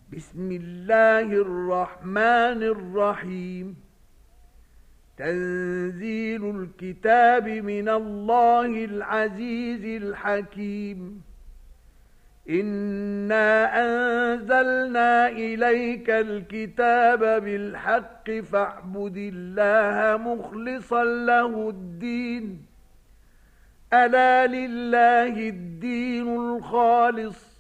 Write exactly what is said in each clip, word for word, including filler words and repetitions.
بسم الله الرحمن الرحيم. تنزيل الكتاب من الله العزيز الحكيم. إنا أنزلنا إليك الكتاب بالحق فاعبد الله مخلصا له الدين. ألا لله الدين الخالص،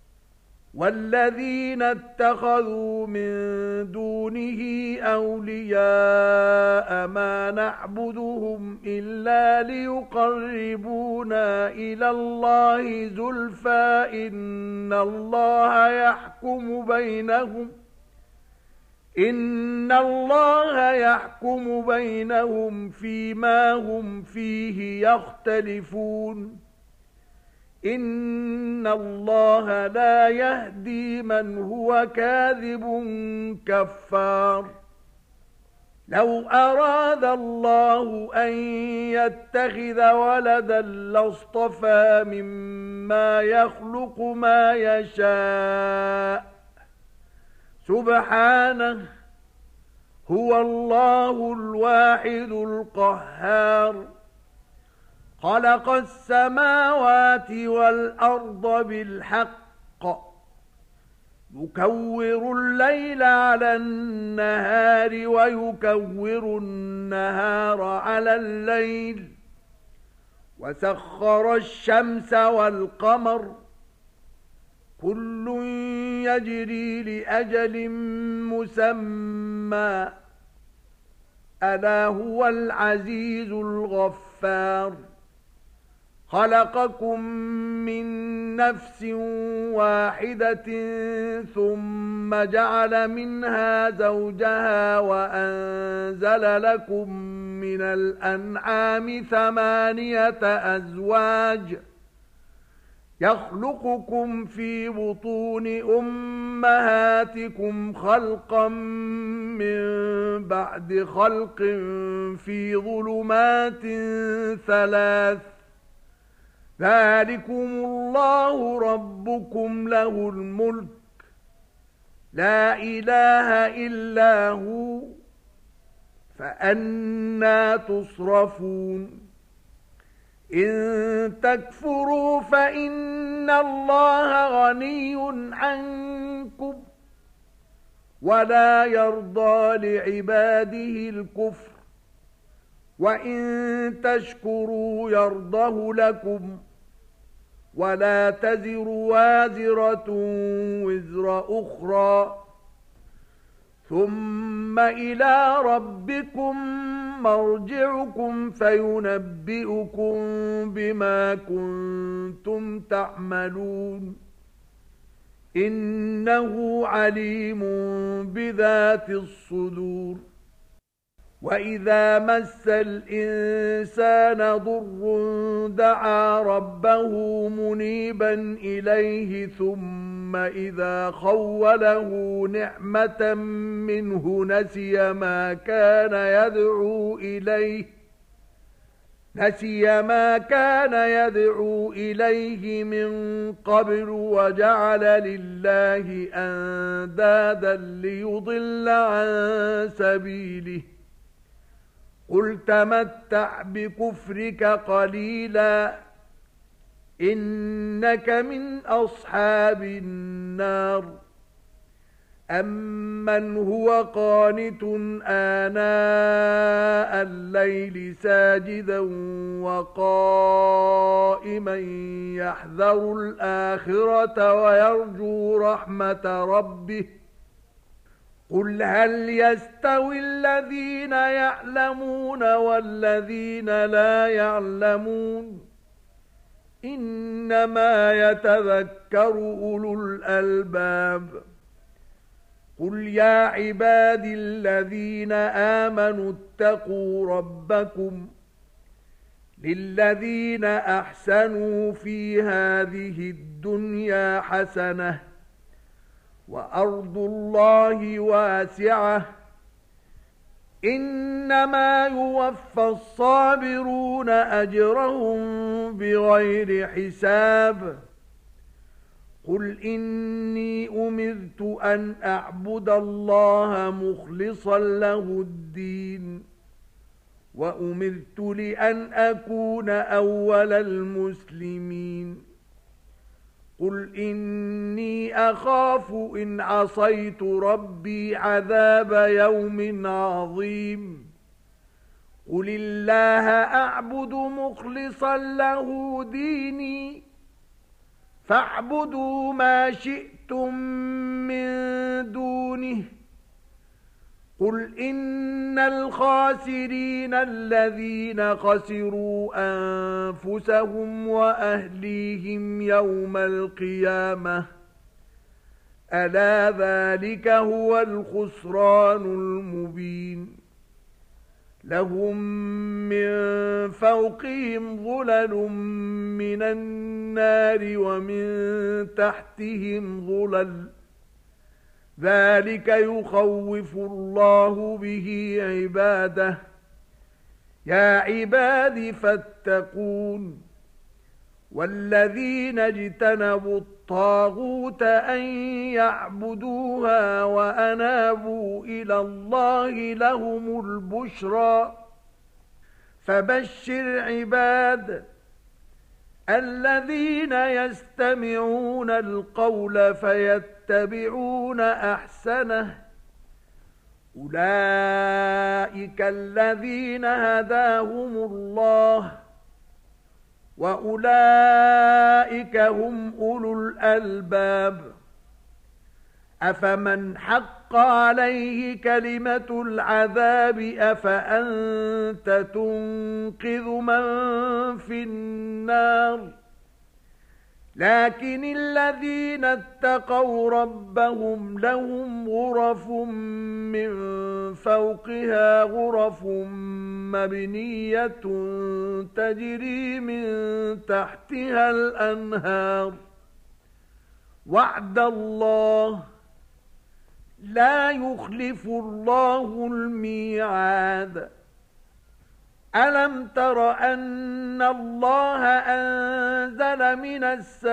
والذين اتخذوا من دونه أولياء ما نعبدهم إلا ليقربونا إلى الله زلفى إن الله يحكم بينهم إن الله يحكم بينهم فيما هم فيه يختلفون. إن الله لا يهدي من هو كاذب كفار. لو أراد الله أن يتخذ ولدا لاصطفى مما يخلق ما يشاء. سبحانه، هو الله الواحد القهار. خلق السماوات والأرض بالحق، يكور الليل على النهار ويكور النهار على الليل، وسخر الشمس والقمر، كل يجري لأجل مسمى، ألا هو العزيز الغفار. خلقكم من نفس واحدة ثم جعل منها زوجها وأنزل لكم من الأنعام ثمانية أزواج يخلقكم في بطون أمهاتكم خلقا من بعد خلق في ظلمات ثلاث. ذلكم الله ربكم له الملك، لا إله إلا هو، فأنى تصرفون. إن تكفروا فإن الله غني عنكم، ولا يرضى لعباده الكفر، وإن تشكروا يرضه لكم، ولا تزر وازرة وزر أخرى، ثم إلى ربكم مرجعكم فينبئكم بما كنتم تعملون. إنه عليم بذات الصدور. وإذا مس الإنسان ضر دعا ربه منيبا إليه ثم إذا خوله نعمة منه نسي ما كان يدعو إليه نسي ما كان يدعو إليه من قبل وجعل لله أندادا ليضل عن سبيله. قل تمتع بكفرك قليلا إنك من أصحاب النار. أمن هو قانت آناء الليل ساجدا وقائما يحذر الآخرة ويرجو رحمة ربه. قل هل يستوي الذين يعلمون والذين لا يعلمون؟ إنما يتذكر أولو الألباب. قل يا عبادي الذين آمنوا اتقوا ربكم للذين أحسنوا في هذه الدنيا حسنة وأرض الله واسعة إنما يوفى الصابرون أجرهم بغير حساب. قل إني أمرت أن أعبد الله مخلصا له الدين وأمرت لأن أكون أول المسلمين قل إني أخاف إن عصيت ربي عذاب يوم عظيم قل الله أعبد مخلصا له ديني فاعبدوا ما شئتم من دونه قل إن الخاسرين الذين خسروا أنفسهم وأهليهم يوم القيامة ألا ذلك هو الخسران المبين لهم من فوقهم ظلل من النار ومن تحتهم ظلل ذلك يخوف الله به عباده يا عباد فاتقون والذين اجتنبوا الطاغوت أن يعبدوها وأنابوا إلى الله لهم البشرى فبشر عباد الذين يستمعون القول فيتبعون أحسنه أولئك الذين هداهم الله وأولئك هم أولو الألباب أفمن حق عليه كلمة العذاب أفأنت تنقذ من في النار لكن الذين اتقوا ربهم لهم غرف من فوقها غرف مبنية تجري من تحتها الأنهار وعد الله لا يخلف الله الميعاد ألم تر أن الله أنزل من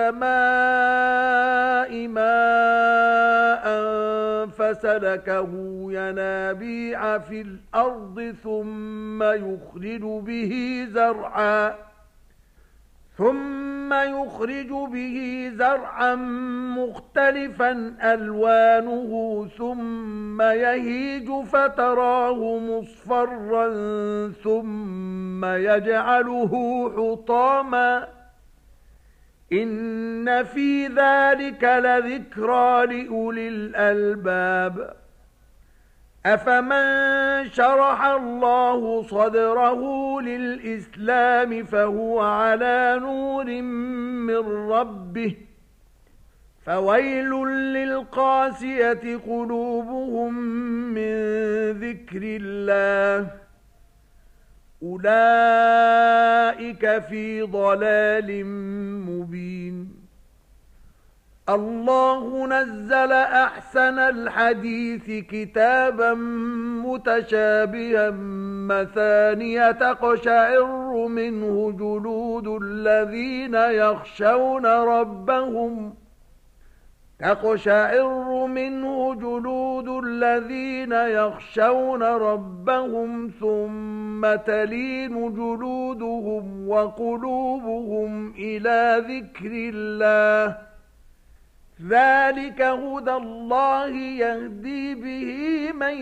السماء ماء فسلكه ينابيع في الأرض ثم يخرج به زرعا ثم يخرج به زرعا مختلفا ألوانه ثم يهيج فتراه مصفرا ثم يجعله حطاما إن في ذلك لذكرى لأولي الألباب أفمن شرح الله صدره للإسلام فهو على نور من ربه فويل للقاسية قلوبهم من ذكر الله أولئك في ضلال مبين الله نزل أحسن الحديث كتابا متشابها مثانية تقشعر منه جلود الذين يخشون ربهم تقشعر منه جلود الذين يخشون ربهم ثم تلين جلودهم وقلوبهم إلى ذكر الله ذلك هدى الله يهدي به من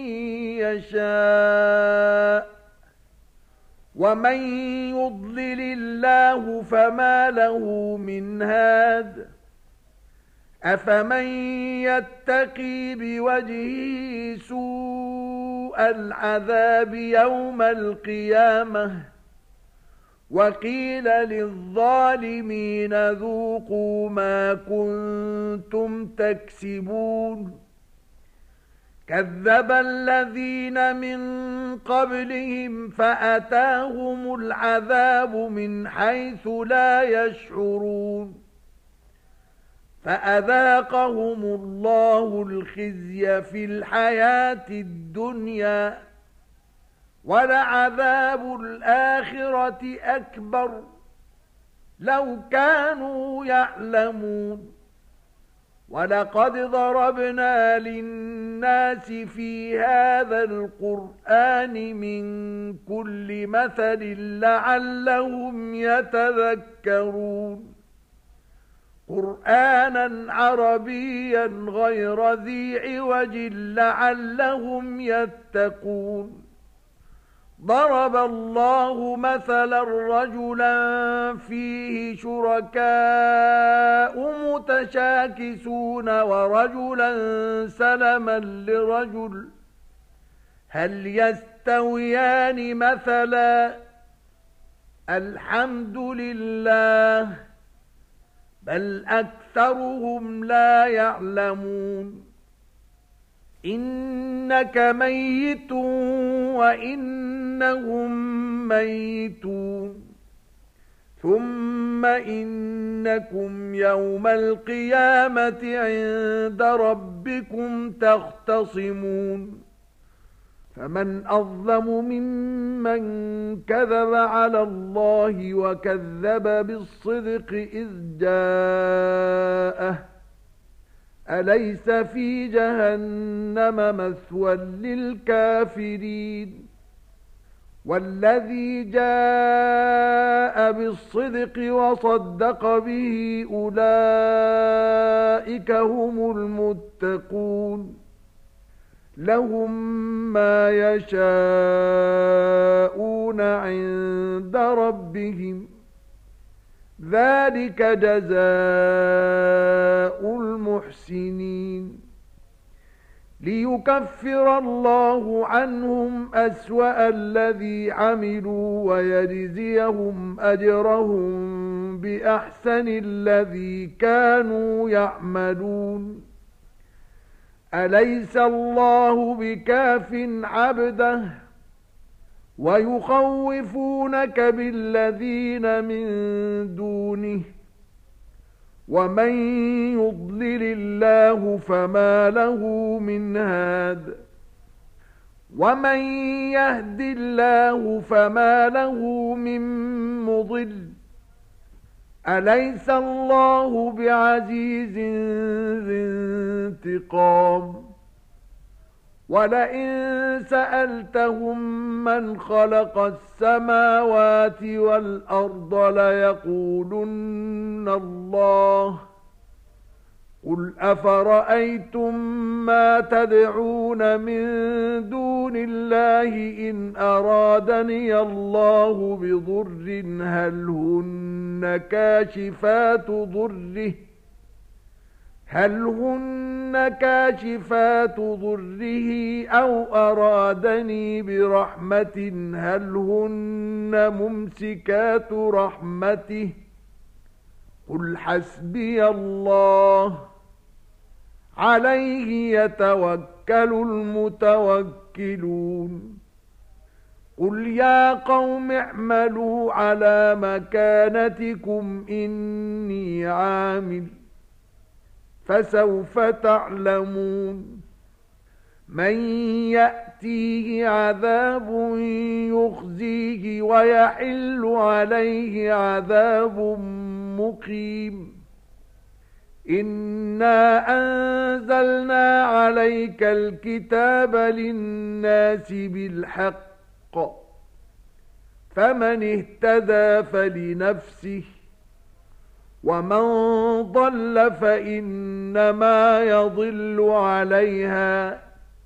يشاء ومن يضلل الله فما له من هاد أفمن يتقي بوجهه سوء العذاب يوم القيامة وقيل للظالمين ذوقوا ما كنتم تكسبون كذب الذين من قبلهم فأتاهم العذاب من حيث لا يشعرون فأذاقهم الله الخزي في الحياة الدنيا ولعذاب الآخرة أكبر لو كانوا يعلمون وَلَقَدْ ضَرَبْنَا لِلنَّاسِ فِي هَذَا الْقُرْآنِ مِنْ كُلِّ مَثَلٍ لَعَلَّهُمْ يَتَذَكَّرُونَ قُرْآنًا عَرَبِيًّا غَيْرَ ذِي عِوَجٍ لَعَلَّهُمْ يَتَّقُونَ ضَرَبَ اللَّهُ مَثَلًا رَجُلًا فِيهِ شُرَكَاءُ مُتَشَاكِسُونَ وَرَجُلًا سَلَمًا لِرَجُلٍ هَلْ يَسْتَوِيَانِ مَثَلًا الْحَمْدُ لِلَّهِ بَلْ أَكْثَرُهُمْ لَا يَعْلَمُونَ إِنَّكَ مَيِّتٌ وَإِنَّهُمْ مَيِّتُونَ ثُمَّ إِنَّكُمْ يَوْمَ الْقِيَامَةِ عِندَ رَبِّكُمْ تَخْتَصِمُونَ فَمَنْ أَظْلَمُ مِمَّنْ كَذَبَ عَلَى اللَّهِ وَكَذَّبَ بِالصِّدْقِ إِذْ جَاءَهُ أَلَيْسَ فِي جَهَنَّمَ مَثْوًى لِلْكَافِرِينَ وَالَّذِي جَاءَ بِالصِّدْقِ وَصَدَّقَ بِهِ أُولَئِكَ هُمُ الْمُتَّقُونَ لَهُم مَّا يَشَاءُونَ عِندَ رَبِّهِمْ ذَلِكَ جَزَاءُ الْمُحْسِنِينَ لِيُكَفِّرَ اللَّهُ عَنْهُمْ أَسْوَأَ الَّذِي عَمِلُوا وَيَجْزِيَهُمْ أَجْرَهُم بِأَحْسَنِ الَّذِي كَانُوا يَعْمَلُونَ أَلَيْسَ اللَّهُ بِكَافٍ عَبْدَهُ وَيُخَوِّفُونَكَ بِالَّذِينَ مِن دُونِهِ وَمَن يُضْلِلِ اللَّهُ فَمَا لَهُ مِنْ هَادٍ وَمَن يَهْدِ اللَّهُ فَمَا لَهُ مِن مُّضِلٍّ أَلَيْسَ اللَّهُ بِعَزِيزٍ ذِي انتِقَامٍ وَلَئِن سَأَلْتَهُم مَّنْ خَلَقَ السَّمَاوَاتِ وَالْأَرْضَ لَيَقُولُنَّ اللَّهُ قُلْ أَفَرَأَيْتُم مَّا تَدْعُونَ مِن دُونِ اللَّهِ إِنْ أَرَادَنِيَ اللَّهُ بِضُرٍّ هَلْ هُنَّ كَاشِفَاتُ ضُرِّهِ هَلْ هُنَّ كَاشِفَاتُ ضُرِّهِ أَوْ أَرَادَنِي بِرَحْمَةٍ هَلْ هُنَّ مُمْسِكَاتُ رَحْمَتِهِ قُلْ حَسْبِيَ اللَّهُ عَلَيْهِ يَتَوَكَّلُ الْمُتَوَكِّلُونَ قُلْ يَا قَوْمِ اعْمَلُوا عَلَى مَكَانَتِكُمْ إِنِّي عَامِلٌ فَسَوْفَ تَعْلَمُونَ مَن يَأْتِيهِ عَذَابٌ يُخْزِيهِ وَيَحِلُّ عَلَيْهِ عَذَابٌ مُقِيمٌ إِنَّا أَنزَلْنَا عَلَيْكَ الْكِتَابَ لِلنَّاسِ بِالْحَقِّ فَمَنِ اهْتَدَى فَلِنَفْسِهِ وَمَن ضَلَّ فَإِنَّمَا يَضِلُّ عَلَيْهَا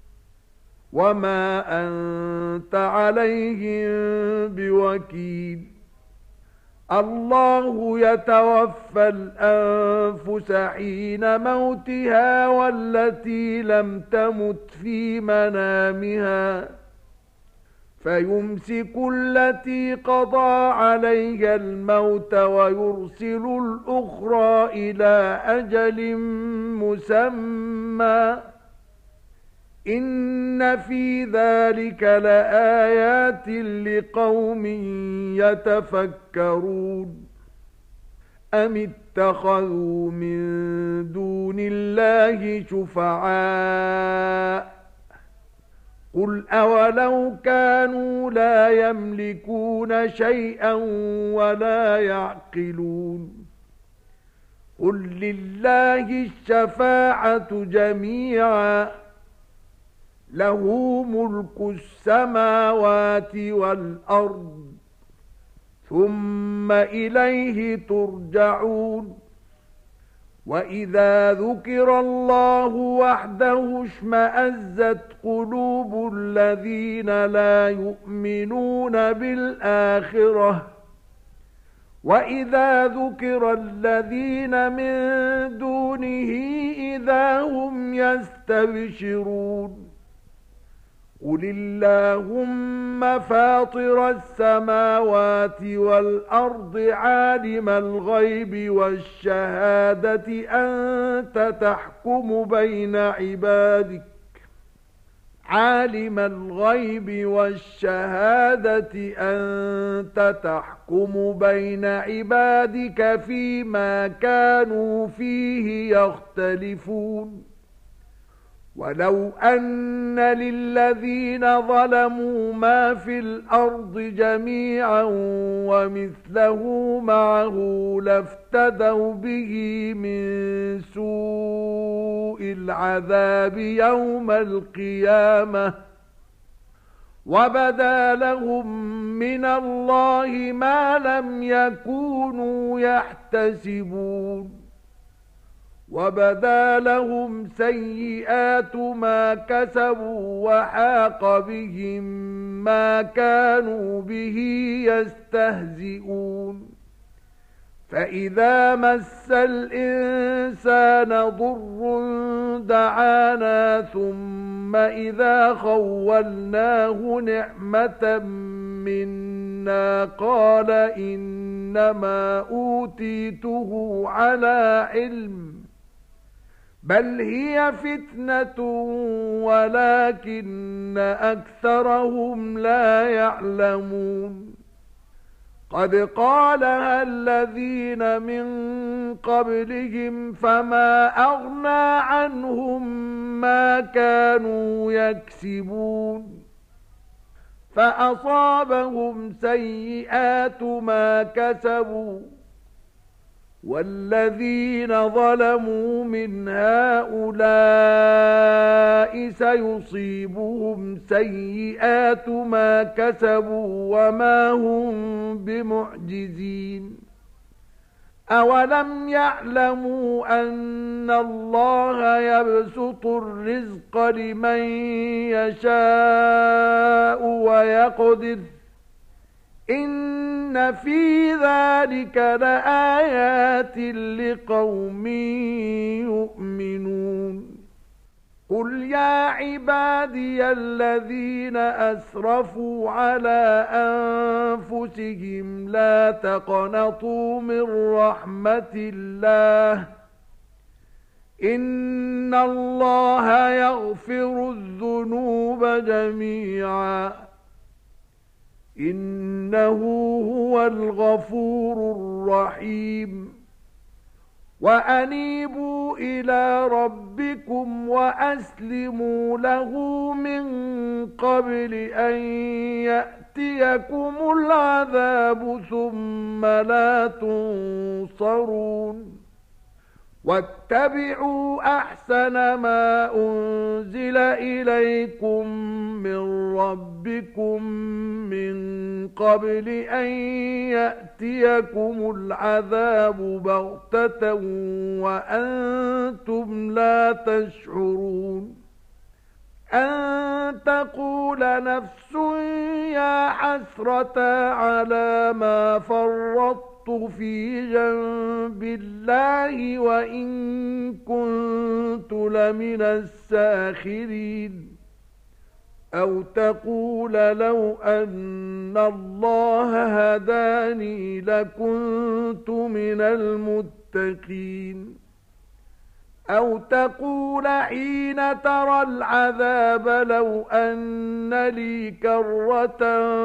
وَمَا أَنْتَ عَلَيْهِمْ بِوَكِيلٍ اللَّهُ يَتَوَفَّى الْأَنفُسَ حِينَ مَوْتِهَا وَالَّتِي لَمْ تَمُتْ فِي مَنَامِهَا فَيُمْسِكُ الَّتِي قَضَى عَلَيْهَا الْمَوْتَ وَيُرْسِلُ الْأُخْرَى إِلَى أَجَلٍ مُّسَمًّى إِنَّ فِي ذَلِكَ لَآيَاتٍ لِقَوْمٍ يَتَفَكَّرُونَ أَمِ اتَّخَذُوا مِن دُونِ اللَّهِ شُفَعَاءَ قُلْ أَوَلَوْ كَانُوا لَا يَمْلِكُونَ شَيْئًا وَلَا يَعْقِلُونَ قل لله الشفاعة جميعا له ملك السماوات والأرض ثم إليه ترجعون وإذا ذكر الله وحده اشمأزت قلوب الذين لا يؤمنون بالآخرة وإذا ذكر الذين من دونه إذا هم يستبشرون قل اللهم فاطر السماوات والأرض عالم الغيب والشهادة أنت تحكم بين عبادك عالم الغيب والشهادة أنت تحكم بين عبادك فيما كانوا فيه يختلفون ولو أن للذين ظلموا ما في الأرض جميعا ومثله معه لافتدوا به من سوء العذاب يوم القيامة وبدا لهم من الله ما لم يكونوا يحتسبون وبدا لهم سيئات ما كسبوا وحاق بهم ما كانوا به يستهزئون فإذا مس الإنسان ضر دعانا ثم إذا خولناه نعمة منا قال إنما أوتيته على علم بل هي فتنة ولكن أكثرهم لا يعلمون قد قالها الذين من قبلهم فما أغنى عنهم ما كانوا يكسبون فأصابهم سيئات ما كسبوا والذين ظلموا من هؤلاء سيصيبهم سيئات ما كسبوا وما هم بمعجزين أولم يعلموا أن الله يبسط الرزق لمن يشاء ويقدر إن في ذلك لآيات لقوم يؤمنون قل يا عبادي الذين أسرفوا على أنفسهم لا تقنطوا من رحمة الله إن الله يغفر الذنوب جميعا إنه هو الغفور الرحيم وأنيبوا إلى ربكم وأسلموا له من قبل أن يأتيكم العذاب ثم لا تنصرون واتبعوا أحسن ما أنزل إليكم من ربكم من قبل أن يأتيكم العذاب بغتة وأنتم لا تشعرون أن تقول نفس يا حسرة على ما فرطت في جنب الله وإن كنت لمن الساخرين أو تقول لو أن الله هداني لكنت من المتقين أو تقول حين ترى العذاب لو أن لي كرة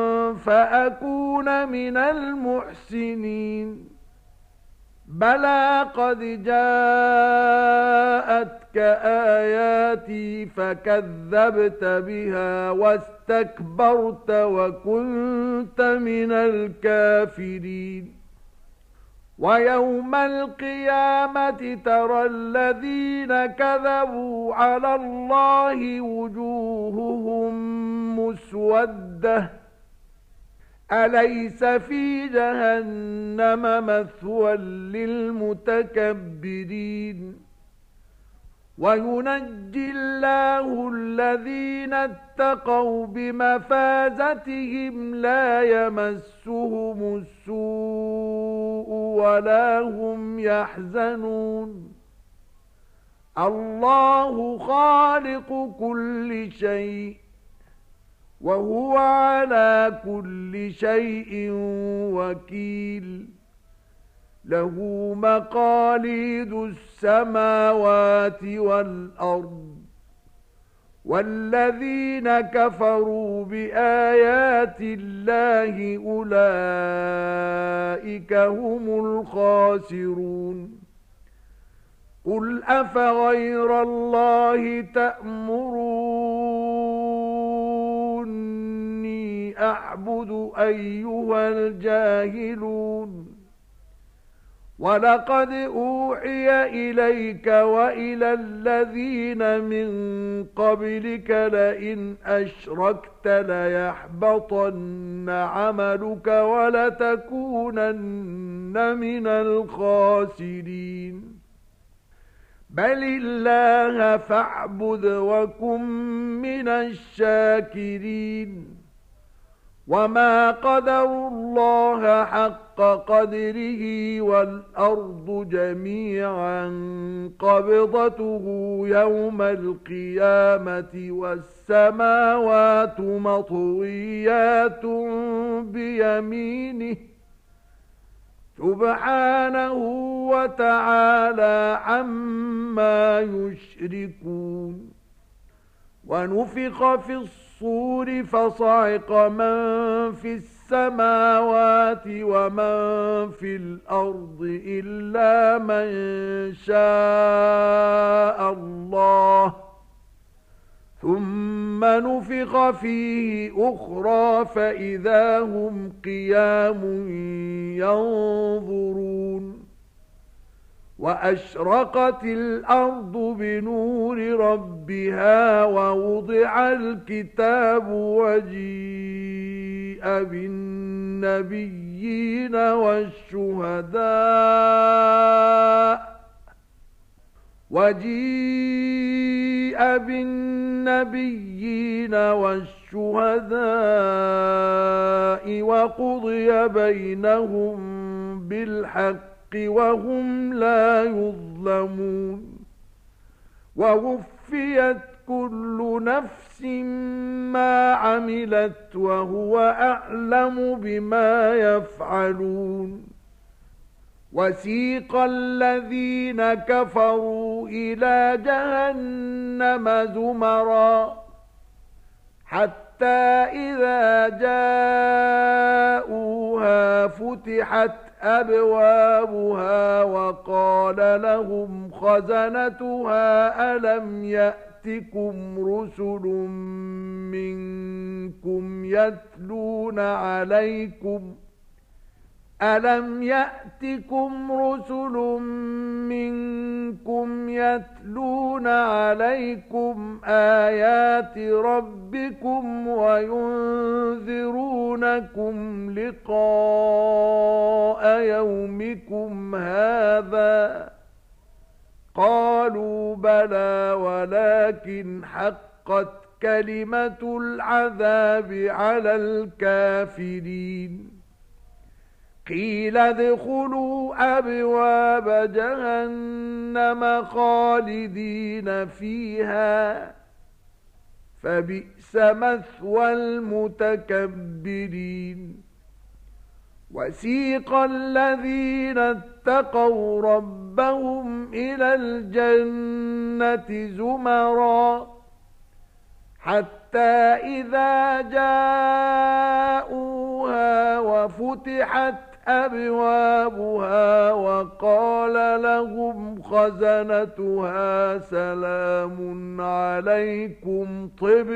فأكون من المحسنين بلى قد جاءتك آياتي فكذبت بها واستكبرت وكنت من الكافرين ويوم القيامة ترى الذين كذبوا على الله وجوههم مسودة أليس في جهنم مثوى للمتكبرين وينجي الله الذين اتقوا بمفازتهم لا يمسهم السوء ولا هم يحزنون الله خالق كل شيء وهو على كل شيء وكيل له مقاليد السماوات والأرض والذين كفروا بآيات الله أولئك هم الخاسرون قل أفغير الله تأمروني أعبد أيها الجاهلون ولقد أوحي إليك وإلى الذين من قبلك لئن أشركت ليحبطن عملك ولتكونن من الخاسرين بل الله فاعبد وكن من الشاكرين وما قدروا الله حق قدره والأرض جميعا قبضته يوم القيامة والسماوات مطويات بيمينه سبحانه وتعالى عما يشركون ونفخ في الصور فصعق من في السماوات ومن في الأرض إلا من شاء الله ثم نفخ فيه أخرى فإذا هم قيام ينظرون وأشرقت الأرض بنور ربها ووضع الكتاب وجيء بالنبيين والشهداء وجيء بالنبيين والشهداء وقضي بينهم بالحق وهم لا يظلمون ووفيت كل نفس ما عملت وهو أعلم بما يفعلون وسيق الذين كفروا إلى جهنم زمرا حتى إذا جاءوها فتحت أبوابها وقال لهم خزنتها ألم يأتكم رسل منكم يتلون عليكم ألم يأتكم رسل منكم يتلون عليكم آيات ربكم وينذرونكم لقاء يومكم هذا قالوا بلى ولكن حقت كلمة العذاب على الكافرين قيل ادخلوا أبواب جهنم خالدين فيها فبئس مثوى المتكبرين وسيق الذين اتقوا ربهم إلى الجنة زمرا حتى إذا جاءوها وفتحت أبوابها وقال لهم خزنتها سلام عليكم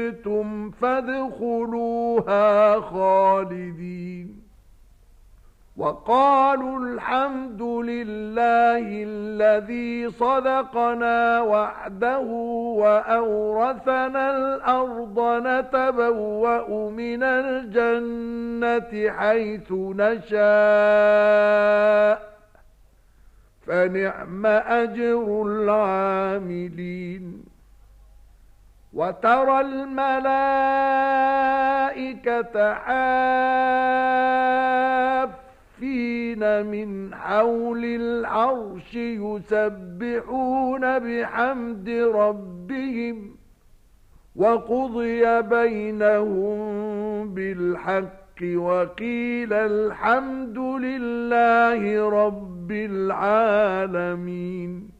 طبتم فادخلوها خالدين وقالوا الحمد لله الذي صدقنا وعده وأورثنا الأرض نتبوأ من الجنة حيث نشاء فنعم أجر العاملين وترى الملائكة حافين من حول العرش يسبحون بحمد ربهم وقضي بينهم بالحق وقيل الحمد لله رب العالمين